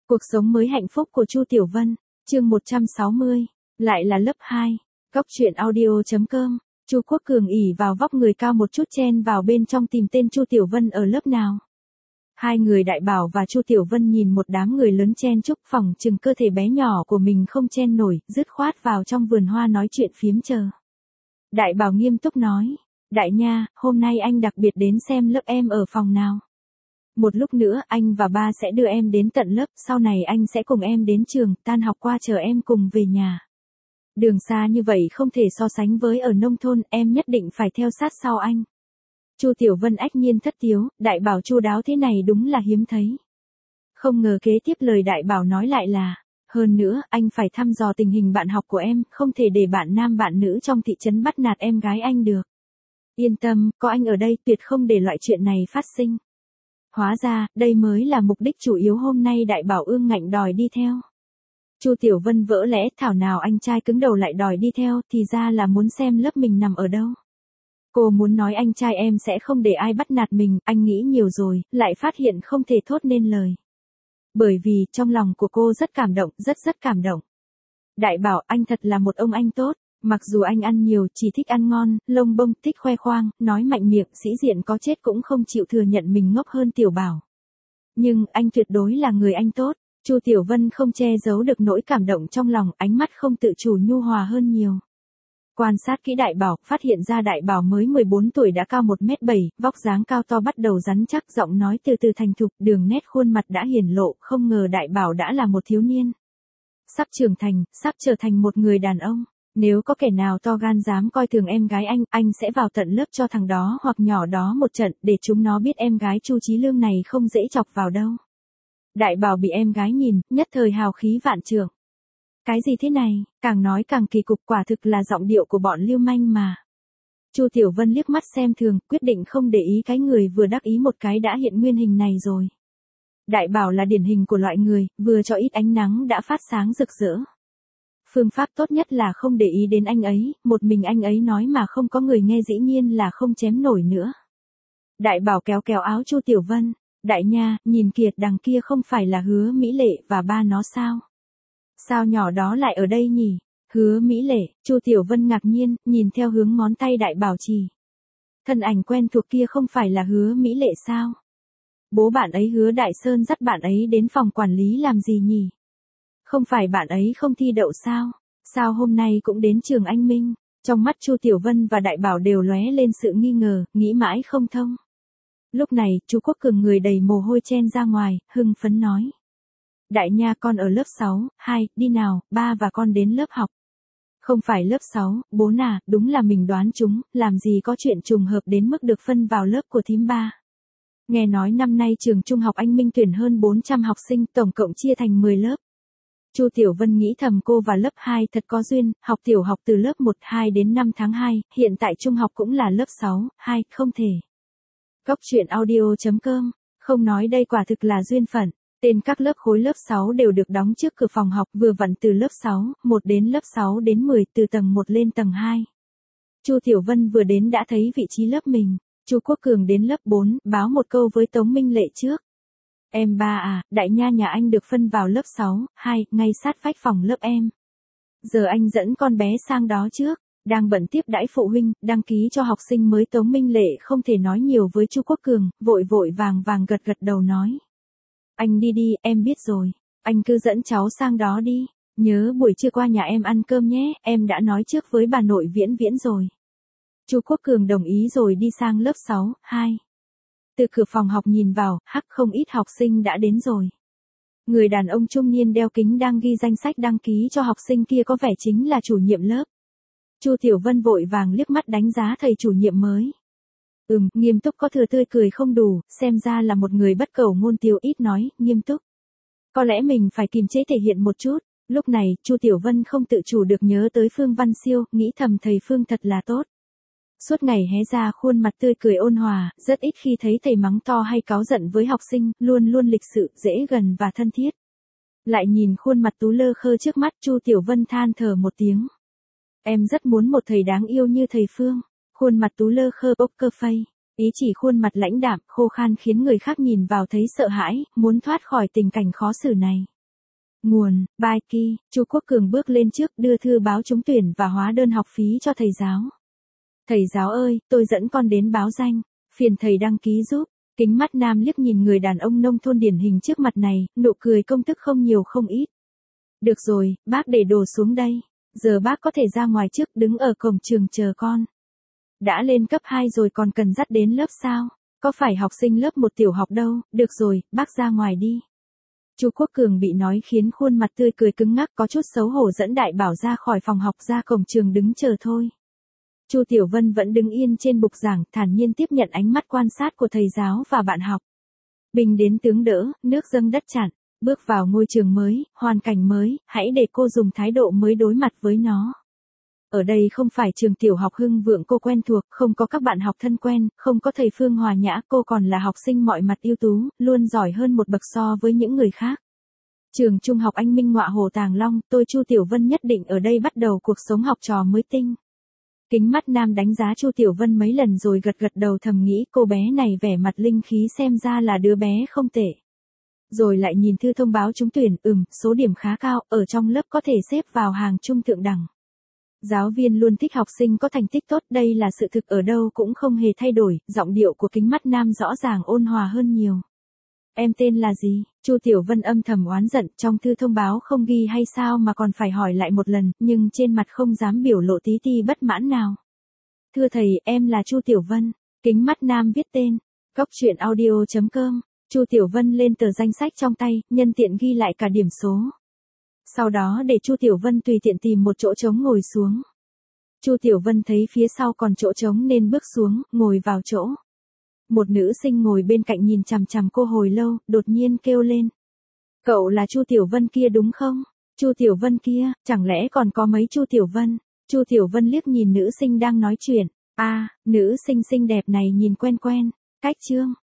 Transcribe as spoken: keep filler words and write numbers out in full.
Cuộc sống mới hạnh phúc của Chu Tiểu Vân, chương một trăm sáu mươi, lại là lớp hai. Góc truyện audio chấm com. Chu Quốc Cường ỉ vào vóc người cao một chút chen vào bên trong tìm tên Chu Tiểu Vân ở lớp nào. Hai người Đại Bảo và Chu Tiểu Vân nhìn một đám người lớn chen chúc, phỏng chừng cơ thể bé nhỏ của mình không chen nổi, dứt khoát vào trong vườn hoa nói chuyện phiếm chờ. Đại Bảo nghiêm túc nói, Đại Nha, hôm nay anh đặc biệt đến xem lớp em ở phòng nào. Một lúc nữa anh và ba sẽ đưa em đến tận lớp, sau này anh sẽ cùng em đến trường, tan học qua chờ em cùng về nhà. Đường xa như vậy không thể so sánh với ở nông thôn, em nhất định phải theo sát sau anh. Chu Tiểu Vân ách nhiên thất tiếu, Đại Bảo chu đáo thế này đúng là hiếm thấy. Không ngờ kế tiếp lời Đại Bảo nói lại là, hơn nữa, anh phải thăm dò tình hình bạn học của em, không thể để bạn nam bạn nữ trong thị trấn bắt nạt em gái anh được. Yên tâm, có anh ở đây tuyệt không để loại chuyện này phát sinh. Hóa ra, đây mới là mục đích chủ yếu hôm nay Đại Bảo ương ngạnh đòi đi theo. Chu Tiểu Vân vỡ lẽ, thảo nào anh trai cứng đầu lại đòi đi theo, thì ra là muốn xem lớp mình nằm ở đâu. Cô muốn nói anh trai em sẽ không để ai bắt nạt mình, anh nghĩ nhiều rồi, lại phát hiện không thể thốt nên lời. Bởi vì, trong lòng của cô rất cảm động, rất rất cảm động. Đại Bảo, anh thật là một ông anh tốt. Mặc dù anh ăn nhiều, chỉ thích ăn ngon, lông bông, thích khoe khoang, nói mạnh miệng, sĩ diện có chết cũng không chịu thừa nhận mình ngốc hơn Tiểu Bảo. Nhưng, anh tuyệt đối là người anh tốt. Chu Tiểu Vân không che giấu được nỗi cảm động trong lòng, ánh mắt không tự chủ nhu hòa hơn nhiều. Quan sát kỹ Đại Bảo, phát hiện ra Đại Bảo mới mười bốn tuổi đã cao một mét bảy, vóc dáng cao to bắt đầu rắn chắc, giọng nói từ từ thành thục, đường nét khuôn mặt đã hiển lộ, không ngờ Đại Bảo đã là một thiếu niên. Sắp trưởng thành, sắp trở thành một người đàn ông. Nếu có kẻ nào to gan dám coi thường em gái anh, anh sẽ vào tận lớp cho thằng đó hoặc nhỏ đó một trận, để chúng nó biết em gái Chu Chí Lương này không dễ chọc vào đâu. Đại Bảo bị em gái nhìn, nhất thời hào khí vạn trượng. Cái gì thế này, càng nói càng kỳ cục, quả thực là giọng điệu của bọn lưu manh mà. Chu Tiểu Vân liếc mắt xem thường, quyết định không để ý cái người vừa đắc ý một cái đã hiện nguyên hình này rồi. Đại Bảo là điển hình của loại người, vừa cho ít ánh nắng đã phát sáng rực rỡ. Phương pháp tốt nhất là không để ý đến anh ấy, một mình anh ấy nói mà không có người nghe dĩ nhiên là không chém nổi nữa. Đại Bảo kéo kéo áo Chu Tiểu Vân, Đại Nha, nhìn kìa, đằng kia không phải là Hứa Mỹ Lệ và ba nó sao? Sao nhỏ đó lại ở đây nhỉ? Hứa Mỹ Lệ, Chu Tiểu Vân ngạc nhiên, nhìn theo hướng ngón tay Đại Bảo chỉ. Thân ảnh quen thuộc kia không phải là Hứa Mỹ Lệ sao? Bố bạn ấy Hứa Đại Sơn dắt bạn ấy đến phòng quản lý làm gì nhỉ? Không phải bạn ấy không thi đậu sao? Sao hôm nay cũng đến trường Anh Minh? Trong mắt Chu Tiểu Vân và Đại Bảo đều lóe lên sự nghi ngờ, nghĩ mãi không thông. Lúc này, Chu Quốc Cường người đầy mồ hôi chen ra ngoài, hưng phấn nói. Đại Nha, con ở lớp sáu, hai, đi nào, ba và con đến lớp học. Không phải lớp sáu, bố nà, đúng là mình đoán chúng, làm gì có chuyện trùng hợp đến mức được phân vào lớp của thím ba. Nghe nói năm nay trường Trung học Anh Minh tuyển hơn bốn trăm học sinh, tổng cộng chia thành mười lớp. Chu Tiểu Vân nghĩ thầm cô và lớp hai thật có duyên, học tiểu học từ lớp một, hai đến năm tháng hai, hiện tại trung học cũng là lớp sáu, hai, không thể. Góc truyện audio chấm com, không nói đây quả thực là duyên phận. Tên các lớp khối lớp sáu đều được đóng trước cửa phòng học, vừa vặn từ lớp sáu, một đến lớp sáu đến mười, từ tầng một lên tầng hai. Chu Tiểu Vân vừa đến đã thấy vị trí lớp mình. Chu Quốc Cường đến lớp bốn, báo một câu với Tống Minh Lệ trước. Em ba à, Đại Nha nhà anh được phân vào lớp sáu, hai, ngay sát vách phòng lớp em. Giờ anh dẫn con bé sang đó trước, đang bận tiếp đãi phụ huynh, đăng ký cho học sinh mới. Tống Minh Lệ không thể nói nhiều với Chu Quốc Cường, vội vội vàng vàng gật gật đầu nói. Anh đi đi, em biết rồi, anh cứ dẫn cháu sang đó đi, nhớ buổi trưa qua nhà em ăn cơm nhé, em đã nói trước với bà nội Viễn Viễn rồi. Chu Quốc Cường đồng ý rồi đi sang lớp sáu, hai. Từ cửa phòng học nhìn vào, hắc, không ít học sinh đã đến rồi. Người đàn ông trung niên đeo kính đang ghi danh sách đăng ký cho học sinh kia có vẻ chính là chủ nhiệm lớp. Chu Tiểu Vân vội vàng liếc mắt đánh giá thầy chủ nhiệm mới. Ừm, nghiêm túc có thừa tươi cười không đủ, xem ra là một người bất cầu ngôn tiêu, ít nói, nghiêm túc. Có lẽ mình phải kiềm chế thể hiện một chút. Lúc này, Chu Tiểu Vân không tự chủ được nhớ tới Phương Văn Siêu, nghĩ thầm thầy Phương thật là tốt. Suốt ngày hé ra khuôn mặt tươi cười ôn hòa, rất ít khi thấy thầy mắng to hay cáu giận với học sinh, luôn luôn lịch sự, dễ gần và thân thiết. Lại nhìn khuôn mặt tú lơ khơ trước mắt, Chu Tiểu Vân than thở một tiếng. Em rất muốn một thầy đáng yêu như thầy Phương. Khuôn mặt tú lơ khơ poker face, ý chỉ khuôn mặt lãnh đạm, khô khan khiến người khác nhìn vào thấy sợ hãi, muốn thoát khỏi tình cảnh khó xử này. Nguồn, Baiki, Chu Quốc Cường bước lên trước đưa thư báo trúng tuyển và hóa đơn học phí cho thầy giáo. Thầy giáo ơi, tôi dẫn con đến báo danh, phiền thầy đăng ký giúp. Kính mắt nam liếc nhìn người đàn ông nông thôn điển hình trước mặt này, nụ cười công thức không nhiều không ít. Được rồi, bác để đồ xuống đây. Giờ bác có thể ra ngoài trước đứng ở cổng trường chờ con. Đã lên cấp hai rồi còn cần dắt đến lớp sao? Có phải học sinh lớp một tiểu học đâu, được rồi, bác ra ngoài đi. Chu Quốc Cường bị nói khiến khuôn mặt tươi cười cứng ngắc có chút xấu hổ dẫn Đại Bảo ra khỏi phòng học ra cổng trường đứng chờ thôi. Chu Tiểu Vân vẫn đứng yên trên bục giảng, thản nhiên tiếp nhận ánh mắt quan sát của thầy giáo và bạn học. Bình đến tướng đỡ, nước dâng đất chặn, bước vào ngôi trường mới, hoàn cảnh mới, hãy để cô dùng thái độ mới đối mặt với nó. Ở đây không phải trường tiểu học Hưng Vượng cô quen thuộc, không có các bạn học thân quen, không có thầy Phương Hòa Nhã, cô còn là học sinh mọi mặt ưu tú, luôn giỏi hơn một bậc so với những người khác. Trường Trung học Anh Minh Ngọa Hồ Tàng Long, tôi Chu Tiểu Vân nhất định ở đây bắt đầu cuộc sống học trò mới tinh. Kính mắt nam đánh giá Chu Tiểu Vân mấy lần rồi gật gật đầu thầm nghĩ cô bé này vẻ mặt linh khí xem ra là đứa bé không tệ. Rồi lại nhìn thư thông báo trúng tuyển, ừm, số điểm khá cao, ở trong lớp có thể xếp vào hàng trung thượng đẳng. Giáo viên luôn thích học sinh có thành tích tốt, đây là sự thực ở đâu cũng không hề thay đổi, giọng điệu của kính mắt nam rõ ràng ôn hòa hơn nhiều. Em tên là gì? Chu Tiểu Vân âm thầm oán giận, trong thư thông báo không ghi hay sao mà còn phải hỏi lại một lần, nhưng trên mặt không dám biểu lộ tí ti bất mãn nào. Thưa thầy, em là Chu Tiểu Vân. Kính mắt nam viết tên. Cóc truyện audio chấm com. Chu Tiểu Vân lên tờ danh sách trong tay, nhân tiện ghi lại cả điểm số. Sau đó để Chu Tiểu Vân tùy tiện tìm một chỗ trống ngồi xuống. Chu Tiểu Vân thấy phía sau còn chỗ trống nên bước xuống, ngồi vào chỗ. Một nữ sinh ngồi bên cạnh nhìn chằm chằm cô hồi lâu, đột nhiên kêu lên. Cậu là Chu Tiểu Vân kia đúng không? Chu Tiểu Vân kia, chẳng lẽ còn có mấy Chu Tiểu Vân? Chu Tiểu Vân liếc nhìn nữ sinh đang nói chuyện. À, nữ sinh xinh đẹp này nhìn quen quen. Cách chương.